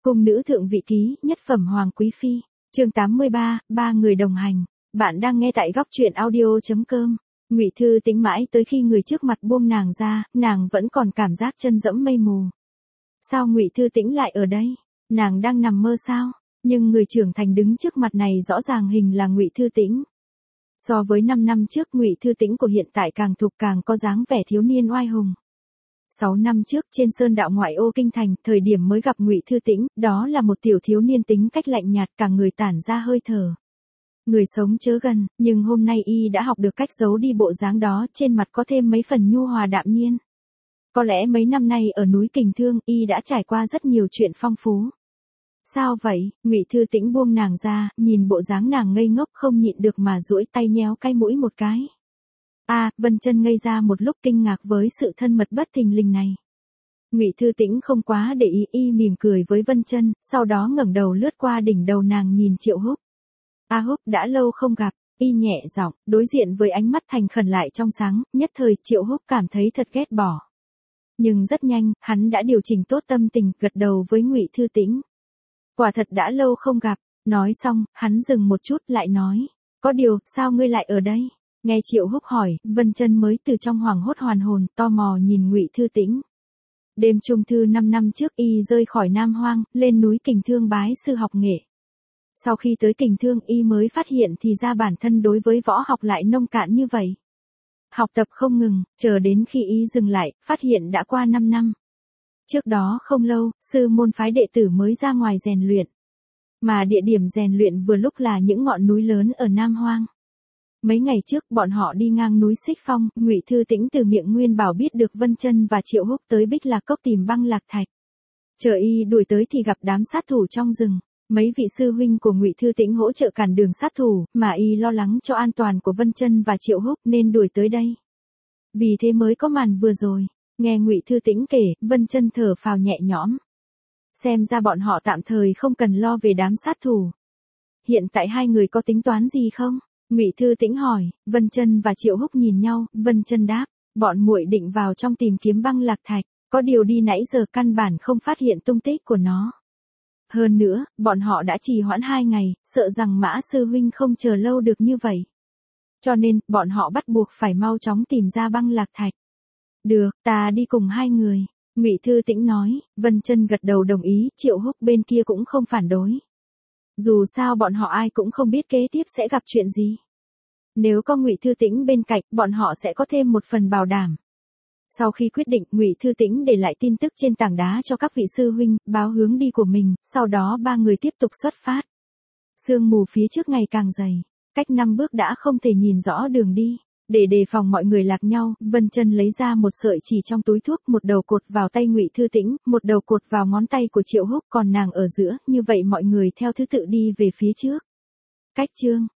Cung nữ thượng vị ký, nhất phẩm hoàng quý phi. Chương 83, ba người đồng hành. Bạn đang nghe tại góc truyện audio.com. Ngụy Thư Tĩnh mãi tới khi người trước mặt buông nàng ra, nàng vẫn còn cảm giác chân dẫm mây mù. Sao Ngụy Thư Tĩnh lại ở đây? Nàng đang nằm mơ sao? Nhưng người trưởng thành đứng trước mặt này rõ ràng hình là Ngụy Thư Tĩnh. So với 5 năm trước, Ngụy Thư Tĩnh của hiện tại càng thục, càng có dáng vẻ thiếu niên oai hùng. 6 năm trước trên sơn đạo ngoại ô kinh thành, thời điểm mới gặp Ngụy Thư Tĩnh, đó là một tiểu thiếu niên tính cách lạnh nhạt, cả người tản ra hơi thở người sống chớ gần, nhưng hôm nay y đã học được cách giấu đi bộ dáng đó, trên mặt có thêm mấy phần nhu hòa đạm nhiên. Có lẽ mấy năm nay ở núi Kình Thương, y đã trải qua rất nhiều chuyện phong phú. Sao vậy? Ngụy Thư Tĩnh buông nàng ra, nhìn bộ dáng nàng ngây ngốc không nhịn được mà duỗi tay nhéo cái mũi một cái. Vân Chân ngây ra một lúc, kinh ngạc với sự thân mật bất thình lình này. Ngụy Thư Tĩnh không quá để ý, y mỉm cười với Vân Chân, sau đó ngẩng đầu lướt qua đỉnh đầu nàng nhìn Triệu Húc. Húc, đã lâu không gặp, y nhẹ giọng, đối diện với ánh mắt thành khẩn lại trong sáng, nhất thời Triệu Húc cảm thấy thật ghét bỏ. Nhưng rất nhanh, hắn đã điều chỉnh tốt tâm tình, gật đầu với Ngụy Thư Tĩnh. Quả thật đã lâu không gặp, nói xong, hắn dừng một chút lại nói, có điều, sao ngươi lại ở đây? Nghe Triệu Húc hỏi, Vân Chân mới từ trong hoảng hốt hoàn hồn, tò mò nhìn Ngụy Thư Tĩnh. Đêm trung thư 5 năm trước y rơi khỏi Nam Hoang, lên núi Kình Thương bái sư học nghệ. Sau khi tới Kình Thương, y mới phát hiện thì ra bản thân đối với võ học lại nông cạn như vậy. Học tập không ngừng, chờ đến khi y dừng lại, phát hiện đã qua 5 năm. Trước đó không lâu, sư môn phái đệ tử mới ra ngoài rèn luyện. Mà địa điểm rèn luyện vừa lúc là những ngọn núi lớn ở Nam Hoang. Mấy ngày trước bọn họ đi ngang núi Xích Phong, Ngụy Thư Tĩnh từ miệng Nguyên Bảo biết được Vân Chân và Triệu Húc tới Bích Lạc Cốc tìm băng lạc thạch. Chờ y đuổi tới thì gặp đám sát thủ trong rừng. Mấy vị sư huynh của Ngụy Thư Tĩnh hỗ trợ cản đường sát thủ, mà y lo lắng cho an toàn của Vân Chân và Triệu Húc nên đuổi tới đây. Vì thế mới có màn vừa rồi. Nghe Ngụy Thư Tĩnh kể, Vân Chân thở phào nhẹ nhõm. Xem ra bọn họ tạm thời không cần lo về đám sát thủ. Hiện tại hai người có tính toán gì không? Ngụy Thư Tĩnh hỏi. Vân Chân và Triệu Húc nhìn nhau, Vân Chân đáp, bọn muội định vào trong tìm kiếm băng lạc thạch, có điều đi nãy giờ căn bản không phát hiện tung tích của nó. Hơn nữa, bọn họ đã trì hoãn 2 ngày, sợ rằng Mã sư huynh không chờ lâu được như vậy. Cho nên, bọn họ bắt buộc phải mau chóng tìm ra băng lạc thạch. Được, ta đi cùng hai người. Ngụy Thư Tĩnh nói. Vân Chân gật đầu đồng ý, Triệu Húc bên kia cũng không phản đối. Dù sao bọn họ ai cũng không biết kế tiếp sẽ gặp chuyện gì. Nếu có Ngụy Thư Tĩnh bên cạnh, bọn họ sẽ có thêm một phần bảo đảm. Sau khi quyết định, Ngụy Thư Tĩnh để lại tin tức trên tảng đá cho các vị sư huynh, báo hướng đi của mình, sau đó ba người tiếp tục xuất phát. Sương mù phía trước ngày càng dày, cách 5 bước đã không thể nhìn rõ đường đi. Để đề phòng mọi người lạc nhau, Vân Chân lấy ra một sợi chỉ trong túi thuốc, một đầu cột vào tay Ngụy Thư Tĩnh, một đầu cột vào ngón tay của Triệu Húc, còn nàng ở giữa, như vậy mọi người theo thứ tự đi về phía trước. Cách chương